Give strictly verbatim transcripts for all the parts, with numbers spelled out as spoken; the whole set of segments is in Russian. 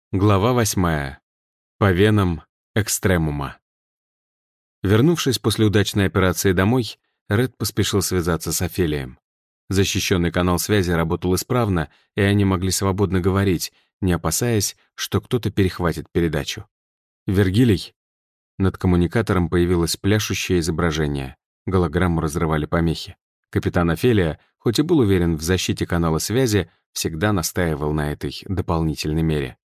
Глава восьмая. По венам экстремума. Вернувшись после удачной операции домой, Ред поспешил связаться с Офелием. Защищенный канал связи работал исправно, и они могли свободно говорить, не опасаясь, что кто-то перехватит передачу. «Вергилий?» Над коммуникатором появилось пляшущее изображение. Голограмму разрывали помехи. Капитан Офелия, хоть и был уверен в защите канала связи, всегда настаивал на этой дополнительной мере.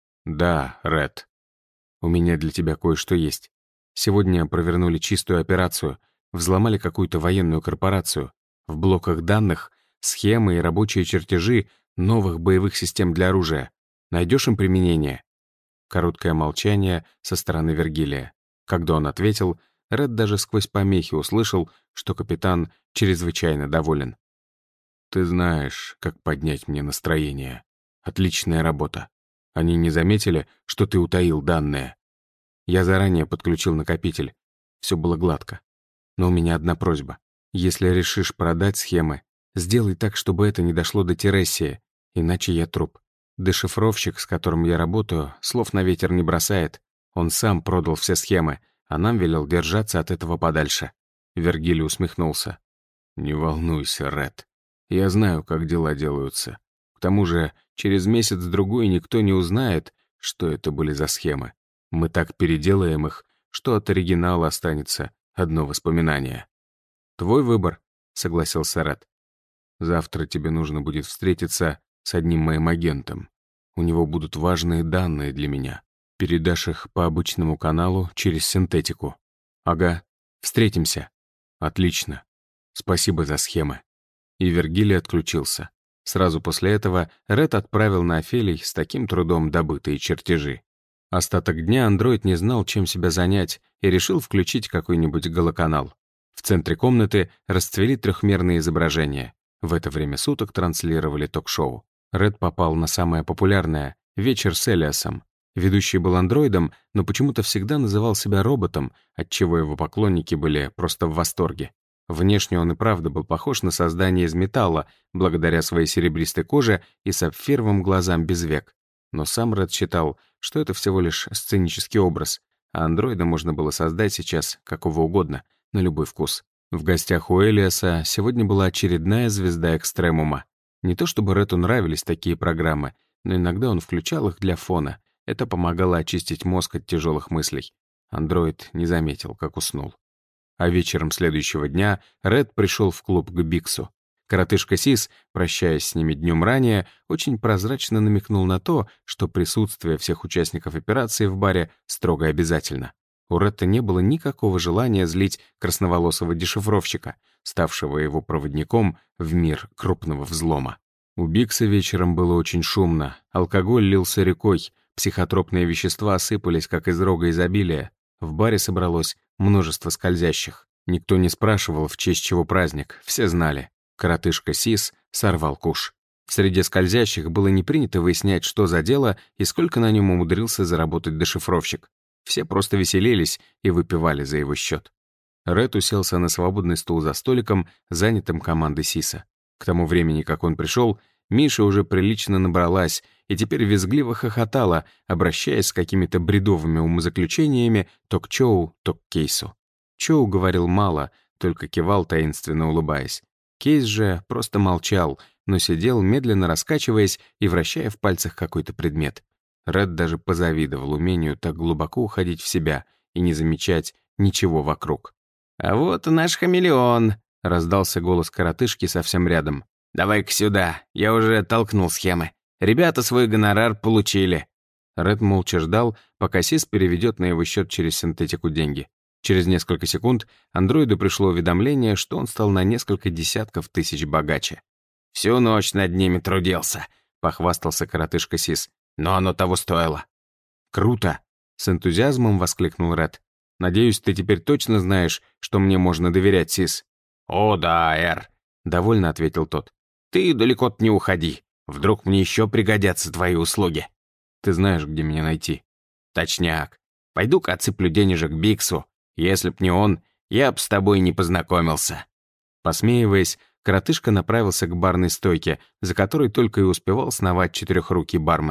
«Да, Ред. У меня для тебя кое-что есть. Сегодня провернули чистую операцию, взломали какую-то военную корпорацию. В блоках данных схемы и рабочие чертежи новых боевых систем для оружия. Найдешь им применение?» Короткое молчание со стороны Вергилия. Когда он ответил, Ред даже сквозь помехи услышал, что капитан чрезвычайно доволен. «Ты знаешь, как поднять мне настроение. Отличная работа. Они не заметили, что ты утаил данные. Я заранее подключил накопитель. Все было гладко. Но у меня одна просьба. Если решишь продать схемы, сделай так, чтобы это не дошло до Тересии, иначе я труп. Дешифровщик, с которым я работаю, слов на ветер не бросает. Он сам продал все схемы, а нам велел держаться от этого подальше». Вергилий усмехнулся. «Не волнуйся, Ред. Я знаю, как дела делаются. К тому же, через месяц-другой никто не узнает, что это были за схемы. Мы так переделаем их, что от оригинала останется одно воспоминание». «Твой выбор», — согласился Ред. «Завтра тебе нужно будет встретиться с одним моим агентом. У него будут важные данные для меня. Передашь их по обычному каналу через синтетику». «Ага, встретимся». «Отлично. Спасибо за схемы». И Вергилий отключился. Сразу после этого Ред отправил на Офелий с таким трудом добытые чертежи. Остаток дня андроид не знал, чем себя занять, и решил включить какой-нибудь голоканал. В центре комнаты расцвели трехмерные изображения. В это время суток транслировали ток-шоу. Ред попал на самое популярное — «Вечер с Элиасом». Ведущий был андроидом, но почему-то всегда называл себя роботом, отчего его поклонники были просто в восторге. Внешне он и правда был похож на создание из металла, благодаря своей серебристой коже и сапфировым глазам без век. Но сам Ред считал, что это всего лишь сценический образ, а андроида можно было создать сейчас какого угодно, на любой вкус. В гостях у Элиаса сегодня была очередная звезда экстремума. Не то чтобы Реду нравились такие программы, но иногда он включал их для фона. Это помогало очистить мозг от тяжелых мыслей. Андроид не заметил, как уснул. А вечером следующего дня Ред пришел в клуб к Биксу. Коротышка Сис, прощаясь с ними днем ранее, очень прозрачно намекнул на то, что присутствие всех участников операции в баре строго обязательно. У Ретта не было никакого желания злить красноволосого дешифровщика, ставшего его проводником в мир крупного взлома. У Бикса вечером было очень шумно, алкоголь лился рекой, психотропные вещества осыпались, как из рога изобилия. В баре собралось множество скользящих. Никто не спрашивал, в честь чего праздник, все знали. Коротышка Сис сорвал куш. В среде скользящих было не принято выяснять, что за дело и сколько на нем умудрился заработать дешифровщик. Все просто веселились и выпивали за его счет. Ред уселся на свободный стул за столиком, занятым командой Сиса. К тому времени, как он пришел, Миша уже прилично набралась и теперь визгливо хохотала, обращаясь с какими-то бредовыми умозаключениями то к Чоу, то к Кейсу. Чоу говорил мало, только кивал, таинственно улыбаясь. Кейс же просто молчал, но сидел, медленно раскачиваясь и вращая в пальцах какой-то предмет. Ред даже позавидовал умению так глубоко уходить в себя и не замечать ничего вокруг. «А вот и наш хамелеон», — раздался голос коротышки совсем рядом. «Давай-ка сюда, я уже толкнул схемы. Ребята свой гонорар получили». Ред молча ждал, пока Сис переведет на его счет через синтетику деньги. Через несколько секунд андроиду пришло уведомление, что он стал на несколько десятков тысяч богаче. «Всю ночь над ними трудился», — похвастался коротышка Сис. «Но оно того стоило». «Круто!» — с энтузиазмом воскликнул Ред. «Надеюсь, ты теперь точно знаешь, что мне можно доверять, Сис?» «О, да, Эр», — довольно ответил тот. «Ты далеко-то не уходи. Вдруг мне еще пригодятся твои услуги». «Ты знаешь, где меня найти». «Точняк. Пойду-ка отсыплю денежек Биксу. Если б не он, я б с тобой не познакомился». Посмеиваясь, коротышка направился к барной стойке, за которой только и успевал сновать четырехрукий бармен.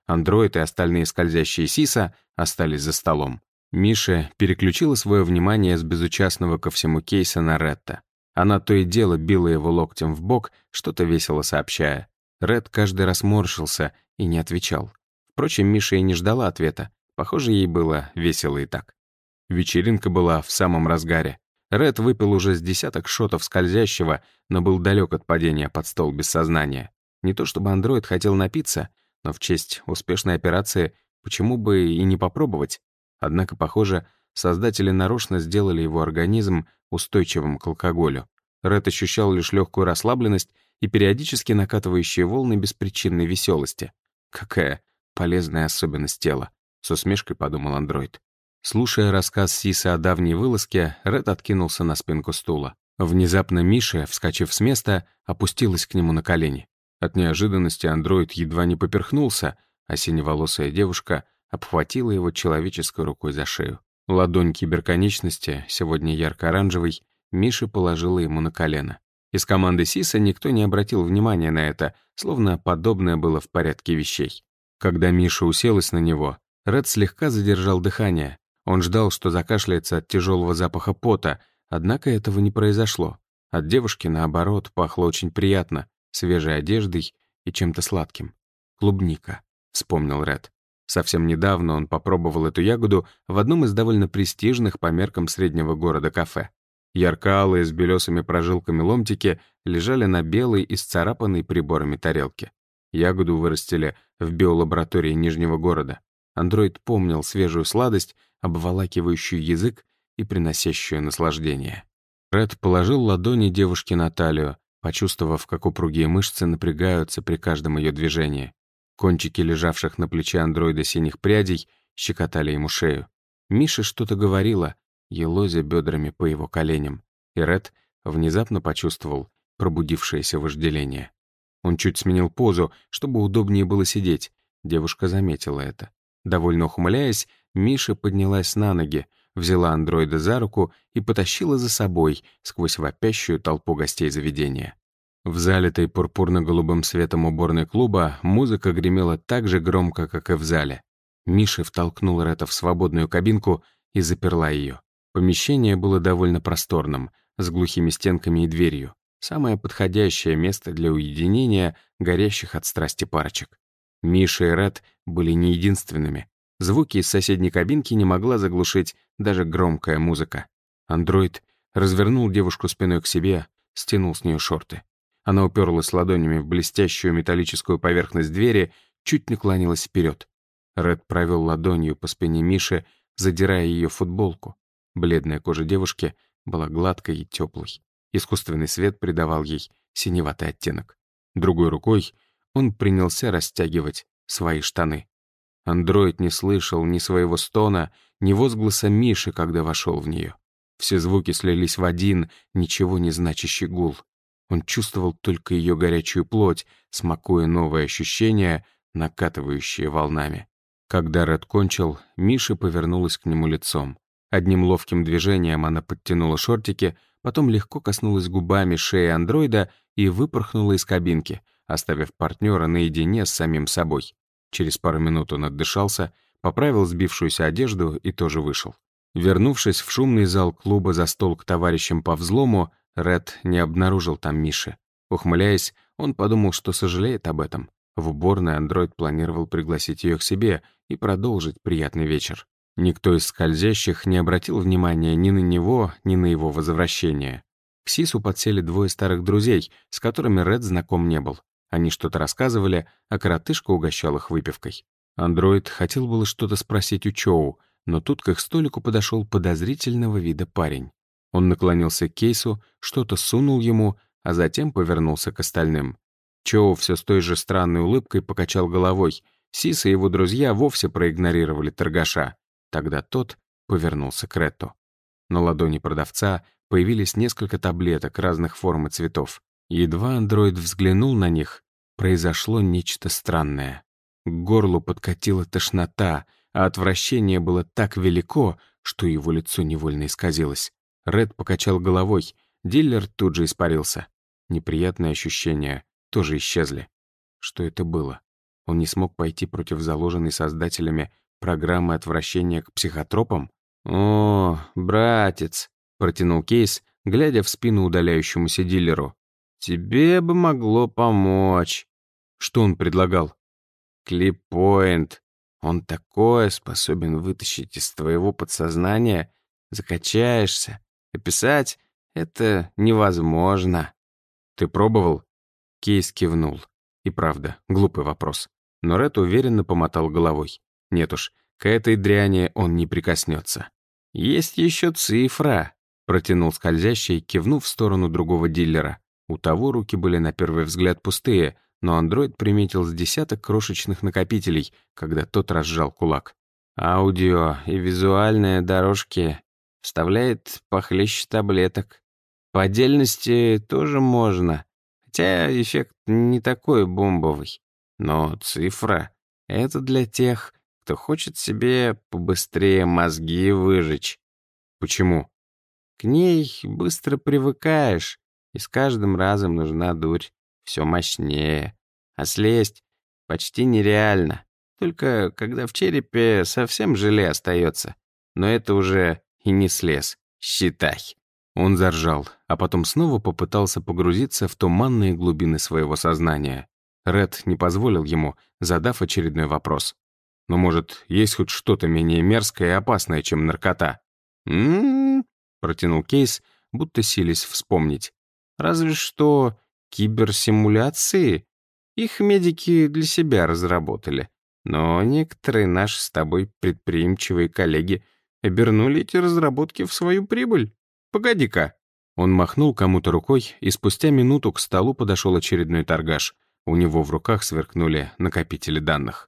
Андроид и остальные скользящие Сиса остались за столом. Миша переключила свое внимание с безучастного ко всему кейса на Ретта. Она то и дело била его локтем в бок, что-то весело сообщая. Ред каждый раз морщился и не отвечал. Впрочем, Миша и не ждала ответа. Похоже, ей было весело и так. Вечеринка была в самом разгаре. Ред выпил уже с десяток шотов скользящего, но был далек от падения под стол без сознания. Не то чтобы андроид хотел напиться, но в честь успешной операции почему бы и не попробовать? Однако, похоже, создатели нарочно сделали его организм устойчивым к алкоголю. Ред ощущал лишь легкую расслабленность и периодически накатывающие волны беспричинной веселости. Какая полезная особенность тела, с усмешкой подумал андроид. Слушая рассказ Сисы о давней вылазке, Ред откинулся на спинку стула. Внезапно Миша, вскочив с места, опустилась к нему на колени. От неожиданности андроид едва не поперхнулся, а синеволосая девушка обхватила его человеческой рукой за шею. Ладонь киберконечности, сегодня ярко-оранжевый, Миша положила ему на колено. Из команды Сиса никто не обратил внимания на это, словно подобное было в порядке вещей. Когда Миша уселась на него, Ред слегка задержал дыхание. Он ждал, что закашляется от тяжелого запаха пота, однако этого не произошло. От девушки, наоборот, пахло очень приятно, свежей одеждой и чем-то сладким. «Клубника», — вспомнил Ред. Совсем недавно он попробовал эту ягоду в одном из довольно престижных по меркам среднего города кафе. Ярко-алые с белесыми прожилками ломтики лежали на белой, исцарапанной приборами тарелке. Ягоду вырастили в биолаборатории Нижнего города. Андроид помнил свежую сладость, обволакивающую язык и приносящую наслаждение. Ред положил ладони девушке на талию, почувствовав, как упругие мышцы напрягаются при каждом ее движении. Кончики лежавших на плече андроида синих прядей щекотали ему шею. Миша что-то говорила, елозя бедрами по его коленям, и Ред внезапно почувствовал пробудившееся вожделение. Он чуть сменил позу, чтобы удобнее было сидеть. Девушка заметила это. Довольно ухмыляясь, Миша поднялась на ноги, взяла андроида за руку и потащила за собой сквозь вопящую толпу гостей заведения. В залитой пурпурно-голубым светом уборной клуба музыка гремела так же громко, как и в зале. Миша втолкнул Ретта в свободную кабинку и заперла ее. Помещение было довольно просторным, с глухими стенками и дверью. Самое подходящее место для уединения горящих от страсти парочек. Миша и Ред были не единственными. Звуки из соседней кабинки не могла заглушить даже громкая музыка. Андроид развернул девушку спиной к себе, стянул с нее шорты. Она уперлась ладонями в блестящую металлическую поверхность двери, чуть наклонилась вперед. Ред провел ладонью по спине Миши, задирая ее футболку. Бледная кожа девушки была гладкой и теплой. Искусственный свет придавал ей синеватый оттенок. Другой рукой он принялся растягивать свои штаны. Андроид не слышал ни своего стона, ни возгласа Миши, когда вошел в нее. Все звуки слились в один, ничего не значащий гул. Он чувствовал только ее горячую плоть, смакуя новые ощущения, накатывающие волнами. Когда Ред кончил, Миша повернулась к нему лицом. Одним ловким движением она подтянула шортики, потом легко коснулась губами шеи андроида и выпорхнула из кабинки, оставив партнера наедине с самим собой. Через пару минут он отдышался, поправил сбившуюся одежду и тоже вышел. Вернувшись в шумный зал клуба за стол к товарищам по взлому, Ред не обнаружил там Миши. Ухмыляясь, он подумал, что сожалеет об этом. В уборной андроид планировал пригласить ее к себе и продолжить приятный вечер. Никто из скользящих не обратил внимания ни на него, ни на его возвращение. К Сису подсели двое старых друзей, с которыми Ред знаком не был. Они что-то рассказывали, а коротышка угощал их выпивкой. Андроид хотел было что-то спросить у Чоу, но тут к их столику подошел подозрительного вида парень. Он наклонился к кейсу, что-то сунул ему, а затем повернулся к остальным. Чоу все с той же странной улыбкой покачал головой. Сис и его друзья вовсе проигнорировали торгаша. Тогда тот повернулся к Ретту. На ладони продавца появились несколько таблеток разных форм и цветов. Едва андроид взглянул на них, произошло нечто странное. К горлу подкатила тошнота, а отвращение было так велико, что его лицо невольно исказилось. Ред покачал головой, дилер тут же испарился. Неприятные ощущения тоже исчезли. Что это было? Он не смог пойти против заложенной создателями программы отвращения к психотропам? «О, братец», — протянул Кейс, глядя в спину удаляющемуся дилеру. «Тебе бы могло помочь». Что он предлагал? «Клиппоинт. Он такое способен вытащить из твоего подсознания. Закачаешься. Описать это невозможно». «Ты пробовал?» Кейс кивнул. И правда, глупый вопрос. Но Ред уверенно помотал головой. Нет уж, к этой дряни он не прикоснется. «Есть еще цифра», — протянул скользящий, кивнув в сторону другого дилера. У того руки были на первый взгляд пустые, но андроид приметил с десяток крошечных накопителей, когда тот разжал кулак. «Аудио и визуальные дорожки вставляет похлеще таблеток. По отдельности тоже можно, хотя эффект не такой бомбовый. Но цифра — это для тех, кто хочет себе побыстрее мозги выжечь». «Почему?» «К ней быстро привыкаешь, и с каждым разом нужна дурь все мощнее. А слезть почти нереально, только когда в черепе совсем желе остается. Но это уже и не слез, считай». Он заржал, а потом снова попытался погрузиться в туманные глубины своего сознания. Ред не позволил ему, задав очередной вопрос. «Но, может, есть хоть что-то менее мерзкое и опасное, чем наркота?» «М-м-м», протянул Кейс, будто силясь вспомнить. «Разве что киберсимуляции. Их медики для себя разработали. Но некоторые наши с тобой предприимчивые коллеги обернули эти разработки в свою прибыль. Погоди-ка». Он махнул кому-то рукой, и спустя минуту к столу подошел очередной торгаш. У него в руках сверкнули накопители данных.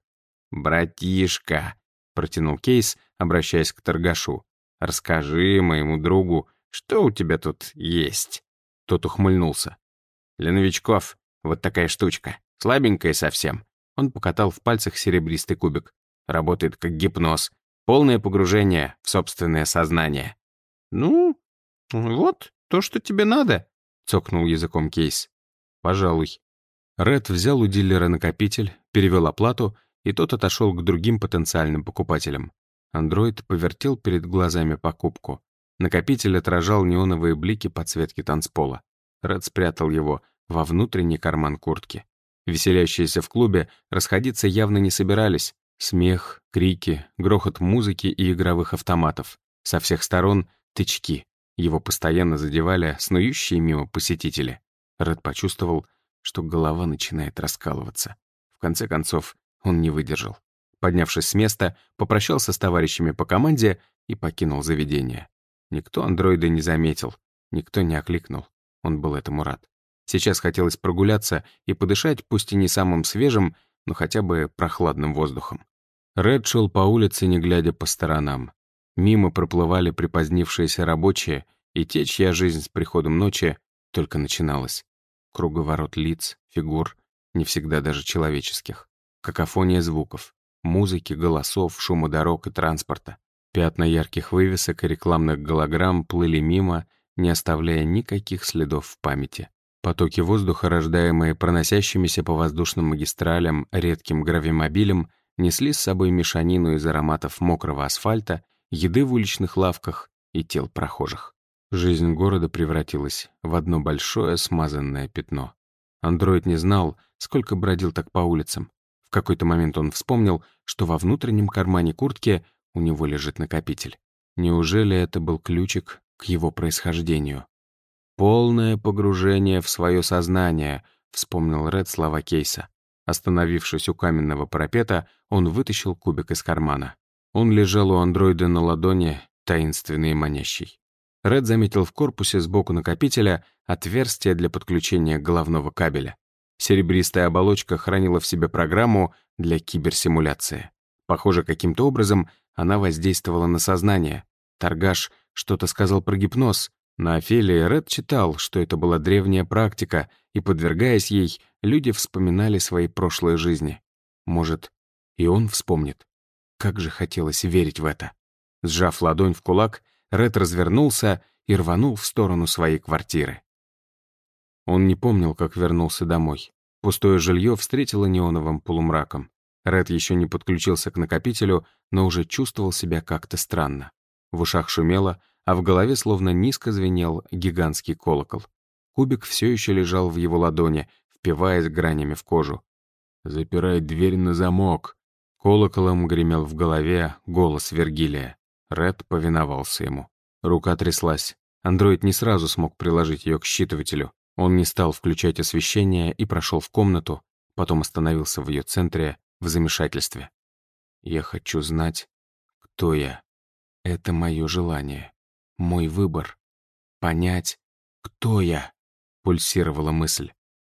«Братишка», — протянул Кейс, обращаясь к торгашу, «расскажи моему другу, что у тебя тут есть». Тот ухмыльнулся. «Для новичков вот такая штучка, слабенькая совсем». Он покатал в пальцах серебристый кубик. Работает как гипноз. Полное погружение в собственное сознание. «Ну, вот то, что тебе надо», — цокнул языком Кейс. «Пожалуй». Ред взял у дилера накопитель, перевел оплату, и тот отошел к другим потенциальным покупателям. Андроид повертел перед глазами покупку. Накопитель отражал неоновые блики подсветки танцпола. Ред спрятал его во внутренний карман куртки. Веселящиеся в клубе расходиться явно не собирались. Смех, крики, грохот музыки и игровых автоматов. Со всех сторон тычки. Его постоянно задевали снующие мимо посетители. Ред почувствовал, что голова начинает раскалываться. В конце концов, он не выдержал. Поднявшись с места, попрощался с товарищами по команде и покинул заведение. Никто андроида не заметил, никто не окликнул. Он был этому рад. Сейчас хотелось прогуляться и подышать, пусть и не самым свежим, но хотя бы прохладным воздухом. Ред шел по улице, не глядя по сторонам. Мимо проплывали припозднившиеся рабочие и те, чья жизнь с приходом ночи только начиналась. Круговорот лиц, фигур, не всегда даже человеческих. Какофония звуков, музыки, голосов, шума дорог и транспорта. Пятна ярких вывесок и рекламных голограмм плыли мимо, не оставляя никаких следов в памяти. Потоки воздуха, рождаемые проносящимися по воздушным магистралям редким гравимобилем, несли с собой мешанину из ароматов мокрого асфальта, еды в уличных лавках и тел прохожих. Жизнь города превратилась в одно большое смазанное пятно. Андроид не знал, сколько бродил так по улицам. В какой-то момент он вспомнил, что во внутреннем кармане куртки у него лежит накопитель. Неужели это был ключик к его происхождению? «Полное погружение в свое сознание», — вспомнил Ред слова Кейса. Остановившись у каменного парапета, он вытащил кубик из кармана. Он лежал у андроида на ладони, таинственный и манящий. Ред заметил в корпусе сбоку накопителя отверстие для подключения головного кабеля. Серебристая оболочка хранила в себе программу для киберсимуляции. Похоже, каким-то образом она воздействовала на сознание. Торгаш что-то сказал про гипноз. На Офелии Ред читал, что это была древняя практика, и, подвергаясь ей, люди вспоминали свои прошлые жизни. Может, и он вспомнит. Как же хотелось верить в это. Сжав ладонь в кулак, Ред развернулся и рванул в сторону своей квартиры. Он не помнил, как вернулся домой. Пустое жилье встретило неоновым полумраком. Ред еще не подключился к накопителю, но уже чувствовал себя как-то странно. В ушах шумело, а в голове словно низко звенел гигантский колокол. Кубик все еще лежал в его ладони, впиваясь гранями в кожу. «Запирай дверь на замок!» Колоколом гремел в голове голос Вергилия. Ред повиновался ему. Рука тряслась. Андроид не сразу смог приложить ее к считывателю. Он не стал включать освещение и прошел в комнату, потом остановился в ее центре в замешательстве. «Я хочу знать, кто я. Это мое желание, мой выбор. Понять, кто я», — пульсировала мысль.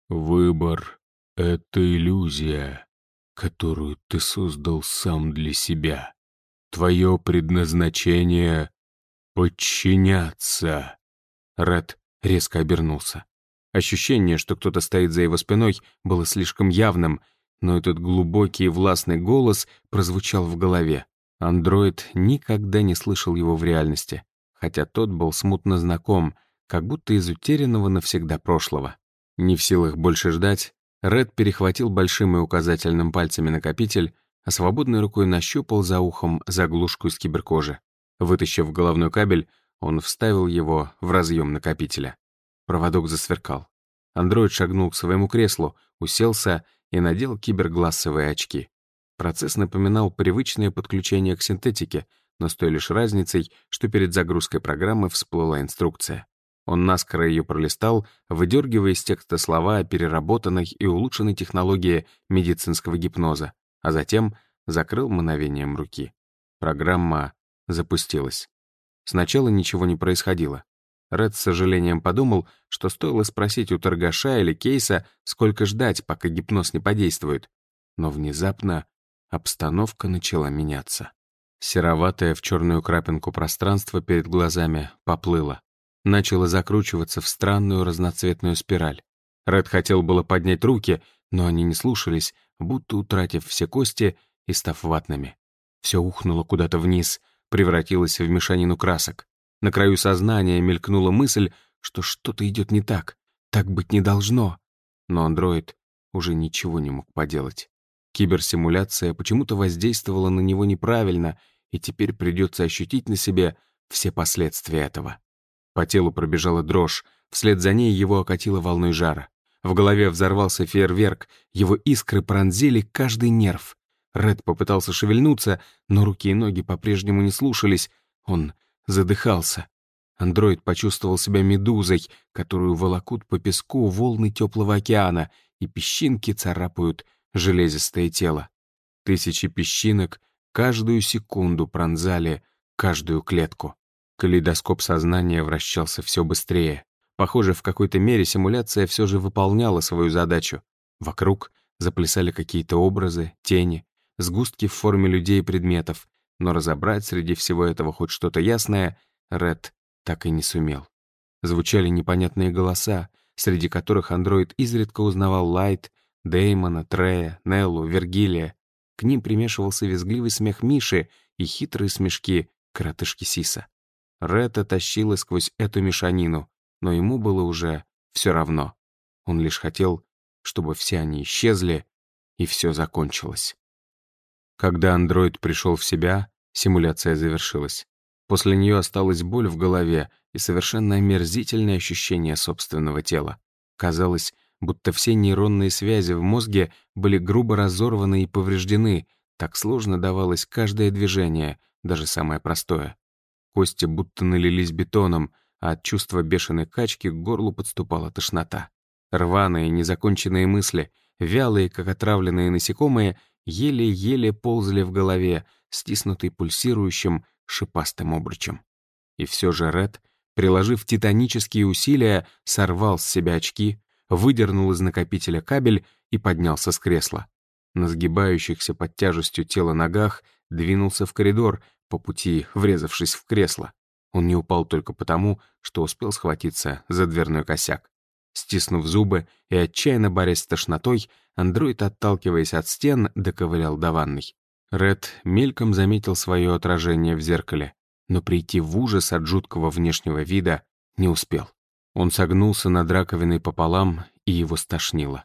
«Выбор — это иллюзия, которую ты создал сам для себя. Твое предназначение — подчиняться». Ред резко обернулся. Ощущение, что кто-то стоит за его спиной, было слишком явным, но этот глубокий и властный голос прозвучал в голове. Андроид никогда не слышал его в реальности, хотя тот был смутно знаком, как будто из утерянного навсегда прошлого. Не в силах больше ждать, Ред перехватил большим и указательным пальцами накопитель, а свободной рукой нащупал за ухом заглушку из киберкожи. Вытащив головной кабель, он вставил его в разъем накопителя. Проводок засверкал. Андроид шагнул к своему креслу, уселся и надел киберглассовые очки. Процесс напоминал привычное подключение к синтетике, но с той лишь разницей, что перед загрузкой программы всплыла инструкция. Он наскоро ее пролистал, выдергивая из текста слова о переработанной и улучшенной технологии медицинского гипноза, а затем закрыл мановением руки. Программа запустилась. Сначала ничего не происходило. Ред с сожалением подумал, что стоило спросить у торгаша или кейса, сколько ждать, пока гипноз не подействует. Но внезапно обстановка начала меняться. Сероватое в черную крапинку пространство перед глазами поплыло. Начало закручиваться в странную разноцветную спираль. Ред хотел было поднять руки, но они не слушались, будто утратив все кости и став ватными. Все ухнуло куда-то вниз, превратилось в мешанину красок. На краю сознания мелькнула мысль, что что-то идет не так, так быть не должно. Но андроид уже ничего не мог поделать. Киберсимуляция почему-то воздействовала на него неправильно, и теперь придется ощутить на себе все последствия этого. По телу пробежала дрожь, вслед за ней его окатило волной жара. В голове взорвался фейерверк, его искры пронзили каждый нерв. Ред попытался шевельнуться, но руки и ноги по-прежнему не слушались. Он задыхался. Андроид почувствовал себя медузой, которую волокут по песку волны теплого океана, и песчинки царапают железистое тело. Тысячи песчинок каждую секунду пронзали каждую клетку. Калейдоскоп сознания вращался все быстрее. Похоже, в какой-то мере симуляция все же выполняла свою задачу. Вокруг заплясали какие-то образы, тени, сгустки в форме людей и предметов, но разобрать среди всего этого хоть что-то ясное Ред так и не сумел. Звучали непонятные голоса, среди которых андроид изредка узнавал Лайт, Дэймона, Трея, Неллу, Вергилия. К ним примешивался визгливый смех Миши и хитрые смешки коротышки Сиса. Рета тащила сквозь эту мешанину, но ему было уже все равно. Он лишь хотел, чтобы все они исчезли, и все закончилось. Когда андроид пришел в себя, симуляция завершилась. После нее осталась боль в голове и совершенно омерзительное ощущение собственного тела. Казалось, будто все нейронные связи в мозге были грубо разорваны и повреждены, так сложно давалось каждое движение, даже самое простое. Кости будто налились бетоном, а от чувства бешеной качки к горлу подступала тошнота. Рваные, незаконченные мысли, вялые, как отравленные насекомые, еле-еле ползали в голове, стиснутый пульсирующим, шипастым обручем. И все же Ред, приложив титанические усилия, сорвал с себя очки, выдернул из накопителя кабель и поднялся с кресла. На сгибающихся под тяжестью тела ногах двинулся в коридор, по пути врезавшись в кресло. Он не упал только потому, что успел схватиться за дверной косяк. Стиснув зубы и отчаянно борясь с тошнотой, андроид, отталкиваясь от стен, доковылял до ванной. Ред мельком заметил свое отражение в зеркале, но прийти в ужас от жуткого внешнего вида не успел. Он согнулся над раковиной пополам, и его стошнило.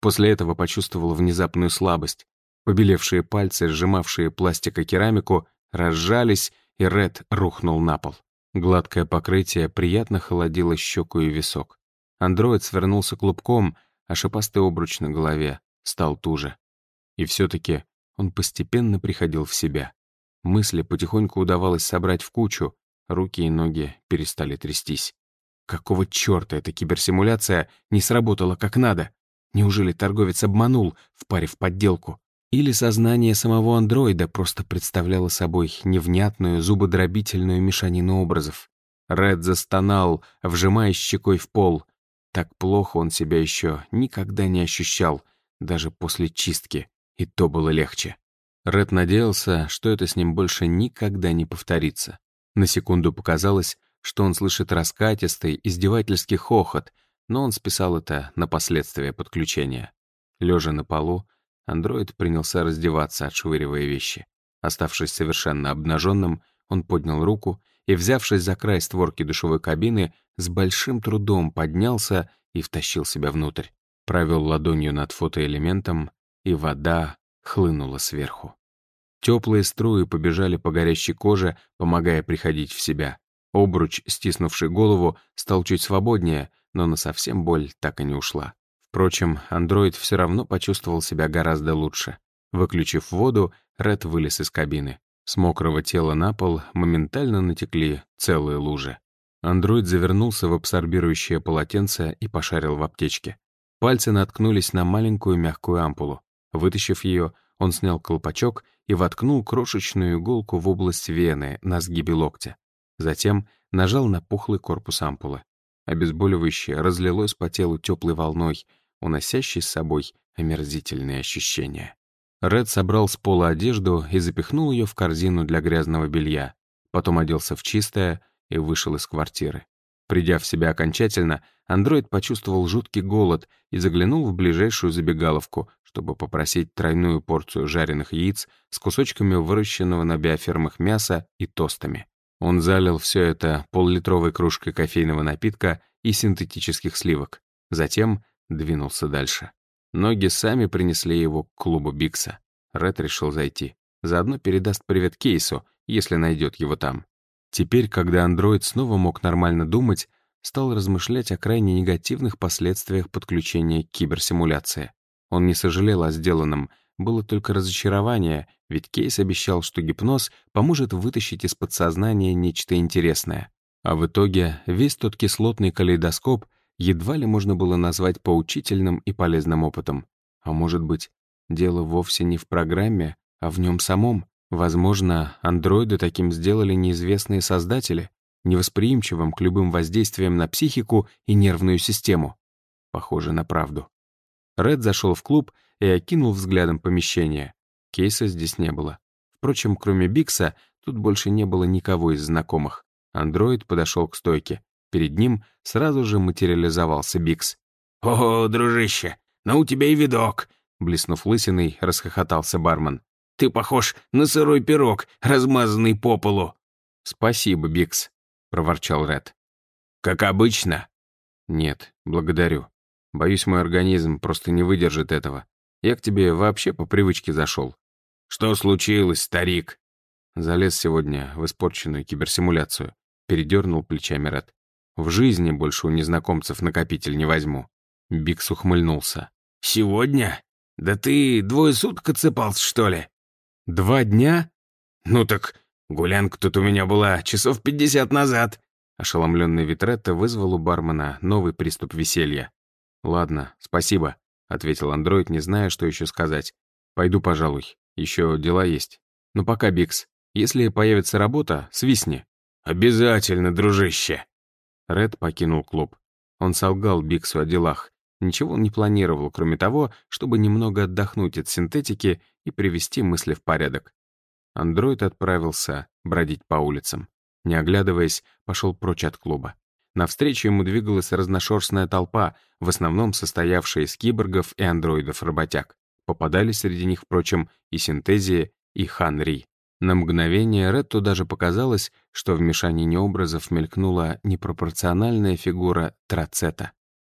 После этого почувствовал внезапную слабость. Побелевшие пальцы, сжимавшие пластикокерамику, разжались, и Ред рухнул на пол. Гладкое покрытие приятно холодило щеку и висок. Андроид свернулся клубком, а шипастый обруч на голове стал туже. И все-таки он постепенно приходил в себя. Мысли потихоньку удавалось собрать в кучу, руки и ноги перестали трястись. Какого черта эта киберсимуляция не сработала как надо? Неужели торговец обманул, впарив подделку? Или сознание самого андроида просто представляло собой невнятную, зубодробительную мешанину образов? Ред застонал, вжимаясь щекой в пол. Так плохо он себя еще никогда не ощущал, даже после чистки, и то было легче. Ред надеялся, что это с ним больше никогда не повторится. На секунду показалось, что он слышит раскатистый, издевательский хохот, но он списал это на последствия подключения. Лежа на полу, андроид принялся раздеваться, отшвыривая вещи. Оставшись совершенно обнаженным, он поднял руку и, взявшись за край створки душевой кабины, с большим трудом поднялся и втащил себя внутрь. Провел ладонью над фотоэлементом, и вода хлынула сверху. Теплые струи побежали по горящей коже, помогая приходить в себя. Обруч, стиснувший голову, стал чуть свободнее, но насовсем боль так и не ушла. Впрочем, андроид все равно почувствовал себя гораздо лучше. Выключив воду, Ред вылез из кабины. С мокрого тела на пол моментально натекли целые лужи. Андроид завернулся в абсорбирующее полотенце и пошарил в аптечке. Пальцы наткнулись на маленькую мягкую ампулу. Вытащив ее, он снял колпачок и воткнул крошечную иголку в область вены на сгибе локтя. Затем нажал на пухлый корпус ампулы. Обезболивающее разлилось по телу теплой волной, уносящей с собой омерзительные ощущения. Ред собрал с пола одежду и запихнул ее в корзину для грязного белья. Потом оделся в чистое и вышел из квартиры. Придя в себя окончательно, андроид почувствовал жуткий голод и заглянул в ближайшую забегаловку, чтобы попросить тройную порцию жареных яиц с кусочками выращенного на биофермах мяса и тостами. Он залил все это поллитровой кружкой кофейного напитка и синтетических сливок. Затем двинулся дальше. Ноги сами принесли его к клубу Бикса. Ред решил зайти. Заодно передаст привет Кейсу, если найдет его там. Теперь, когда андроид снова мог нормально думать, стал размышлять о крайне негативных последствиях подключения к киберсимуляции. Он не сожалел о сделанном, было только разочарование, ведь Кейс обещал, что гипноз поможет вытащить из подсознания нечто интересное. А в итоге весь тот кислотный калейдоскоп едва ли можно было назвать поучительным и полезным опытом. А может быть, дело вовсе не в программе, а в нем самом? Возможно, андроиды таким сделали неизвестные создатели, невосприимчивым к любым воздействиям на психику и нервную систему. Похоже на правду. Ред зашел в клуб и окинул взглядом помещение. Кейса здесь не было. Впрочем, кроме Бикса, тут больше не было никого из знакомых. Андроид подошел к стойке. Перед ним сразу же материализовался Бикс. «О, дружище, ну у тебя и видок!» Блеснув лысиной, расхохотался бармен. «Ты похож на сырой пирог, размазанный по полу!» «Спасибо, Бикс», — проворчал Ред. «Как обычно?» «Нет, благодарю. Боюсь, мой организм просто не выдержит этого. Я к тебе вообще по привычке зашел». «Что случилось, старик?» Залез сегодня в испорченную киберсимуляцию. Передернул плечами Ред. В жизни больше у незнакомцев накопитель не возьму. Бикс ухмыльнулся. «Сегодня? Да ты двое суток отсыпался, что ли?» «Два дня?» «Ну так гулянка тут у меня была часов пятьдесят назад». Ошеломленный Витретто вызвал у бармена новый приступ веселья. «Ладно, спасибо», — ответил андроид, не зная, что еще сказать. «Пойду, пожалуй. Еще дела есть. Но пока, Бикс. Если появится работа, свистни». «Обязательно, дружище». Ред покинул клуб. Он солгал Биксу о делах. Ничего он не планировал, кроме того, чтобы немного отдохнуть от синтетики и привести мысли в порядок. Андроид отправился бродить по улицам. Не оглядываясь, пошел прочь от клуба. Навстречу ему двигалась разношерстная толпа, в основном состоявшая из киборгов и андроидов-работяг. Попадались среди них, впрочем, и Синтезия, и Хан Ри. На мгновение Ретту даже показалось, что в мешанине образов мелькнула непропорциональная фигура Трацета.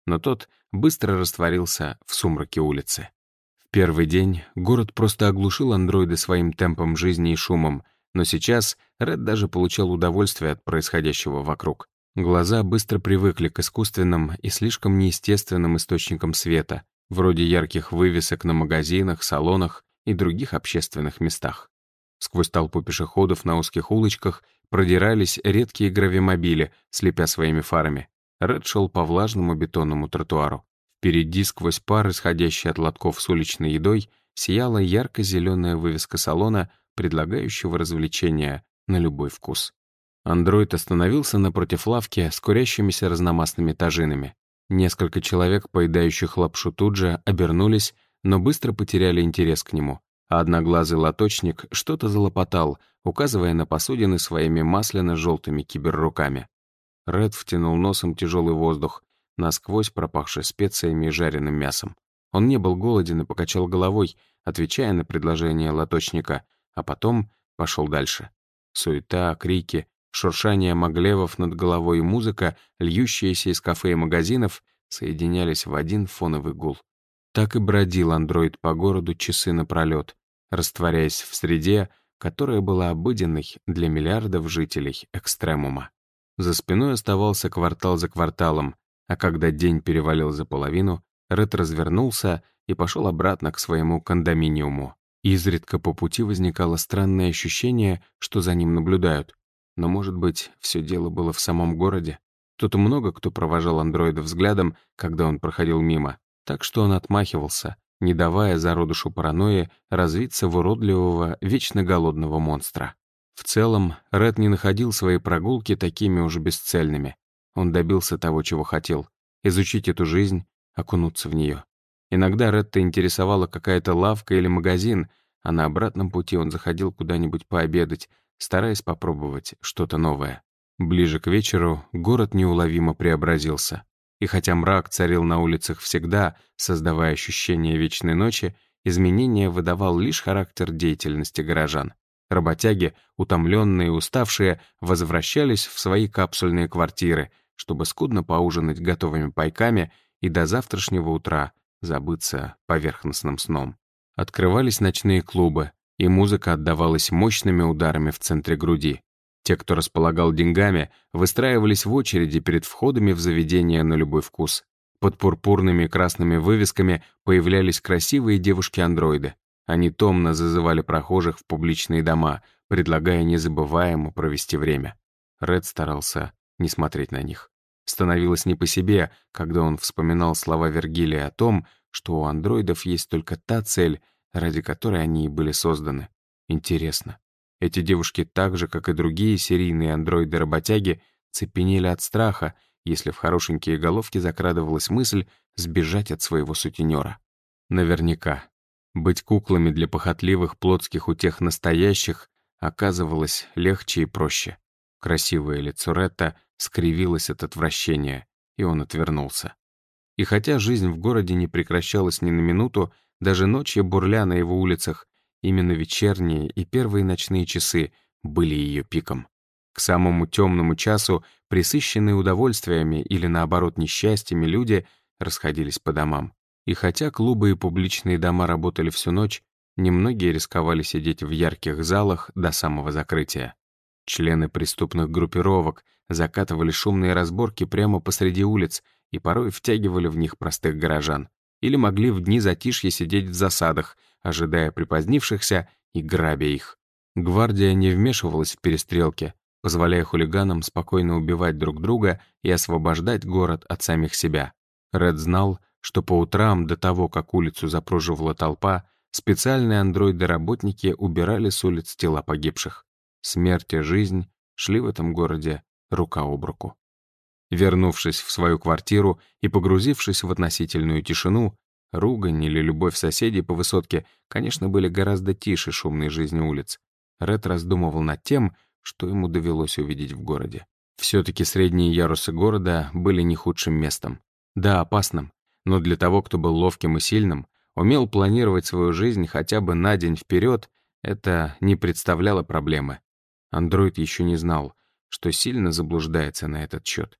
но тот быстро растворился в сумраке улицы. В первый день город просто оглушил андроида своим темпом жизни и шумом, но сейчас Ред даже получал удовольствие от происходящего вокруг. Глаза быстро привыкли к искусственным и слишком неестественным источникам света, вроде ярких вывесок на магазинах, салонах и других общественных местах. Сквозь толпу пешеходов на узких улочках продирались редкие гравимобили, слепя своими фарами. Ред шел по влажному бетонному тротуару. Впереди, сквозь пар, исходящий от лотков с уличной едой, сияла ярко-зеленая вывеска салона, предлагающего развлечения на любой вкус. Андроид остановился напротив лавки с курящимися разномастными тажинами. Несколько человек, поедающих лапшу, тут же обернулись, но быстро потеряли интерес к нему, а одноглазый лоточник что-то залопотал, указывая на посудины своими масляно-желтыми киберруками. Ред втянул носом тяжелый воздух, насквозь пропахший специями и жареным мясом. Он не был голоден и покачал головой, отвечая на предложение лоточника, а потом пошел дальше. Суета, крики, шуршание маглевов над головой и музыка, льющиеся из кафе и магазинов, соединялись в один фоновый гул. Так и бродил андроид по городу часы напролет, растворяясь в среде, которая была обыденной для миллиардов жителей Экстремума. За спиной оставался квартал за кварталом, а когда день перевалил за половину, Ред развернулся и пошел обратно к своему кондоминиуму. Изредка по пути возникало странное ощущение, что за ним наблюдают. Но, может быть, все дело было в самом городе? Тут много кто провожал андроида взглядом, когда он проходил мимо, так что он отмахивался, не давая зародышу паранойи развиться в уродливого, вечно голодного монстра. В целом, Ред не находил свои прогулки такими уж бесцельными. Он добился того, чего хотел — изучить эту жизнь, окунуться в нее. Иногда Редта интересовала какая-то лавка или магазин, а на обратном пути он заходил куда-нибудь пообедать, стараясь попробовать что-то новое. Ближе к вечеру город неуловимо преобразился. И хотя мрак царил на улицах всегда, создавая ощущение вечной ночи, изменения выдавал лишь характер деятельности горожан. Работяги, утомленные и уставшие, возвращались в свои капсульные квартиры, чтобы скудно поужинать готовыми пайками и до завтрашнего утра забыться поверхностным сном. Открывались ночные клубы, и музыка отдавалась мощными ударами в центре груди. Те, кто располагал деньгами, выстраивались в очереди перед входами в заведение на любой вкус. Под пурпурными и красными вывесками появлялись красивые девушки-андроиды. Они томно зазывали прохожих в публичные дома, предлагая незабываемо провести время. Ред старался не смотреть на них. Становилось не по себе, когда он вспоминал слова Вергилия о том, что у андроидов есть только та цель, ради которой они и были созданы. Интересно, эти девушки так же, как и другие серийные андроиды-работяги, цепенели от страха, если в хорошенькие головки закрадывалась мысль сбежать от своего сутенера. Наверняка. Быть куклами для похотливых плотских утех настоящих оказывалось легче и проще. Красивое лицо Ретта скривилось от отвращения, и он отвернулся. И хотя жизнь в городе не прекращалась ни на минуту, даже ночью бурля на его улицах, именно вечерние и первые ночные часы были ее пиком. К самому темному часу пресыщенные удовольствиями или, наоборот, несчастьями люди расходились по домам. И хотя клубы и публичные дома работали всю ночь, немногие рисковали сидеть в ярких залах до самого закрытия. Члены преступных группировок закатывали шумные разборки прямо посреди улиц и порой втягивали в них простых горожан. Или могли в дни затишья сидеть в засадах, ожидая припозднившихся и грабя их. Гвардия не вмешивалась в перестрелки, позволяя хулиганам спокойно убивать друг друга и освобождать город от самих себя. Ред знал, что по утрам, до того, как улицу запруживала толпа, специальные андроиды-работники убирали с улиц тела погибших. Смерть и жизнь шли в этом городе рука об руку. Вернувшись в свою квартиру и погрузившись в относительную тишину, ругань или любовь соседей по высотке, конечно, были гораздо тише шумной жизни улиц. Ред раздумывал над тем, что ему довелось увидеть в городе. Все-таки средние ярусы города были не худшим местом. Да, опасным, но для того, кто был ловким и сильным, умел планировать свою жизнь хотя бы на день вперед, это не представляло проблемы. Андроид еще не знал, что сильно заблуждается на этот счет.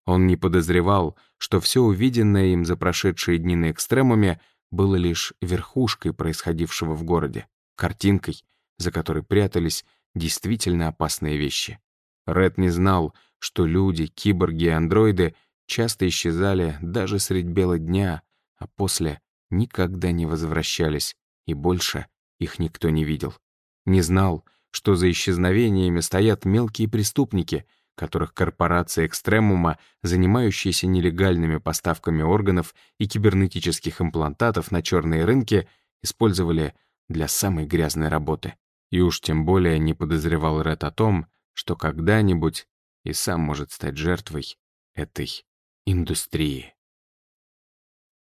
Он не подозревал, что все увиденное им за прошедшие дни на экстремуме было лишь верхушкой происходившего в городе, картинкой, за которой прятались действительно опасные вещи. Ред не знал, что люди, киборги и андроиды часто исчезали даже средь бела дня, а после никогда не возвращались, и больше их никто не видел. Не знал, что за исчезновениями стоят мелкие преступники, которых корпорации Экстремума, занимающиеся нелегальными поставками органов и кибернетических имплантатов на черные рынки, использовали для самой грязной работы. И уж тем более не подозревал Ред о том, что когда-нибудь и сам может стать жертвой этой индустрии.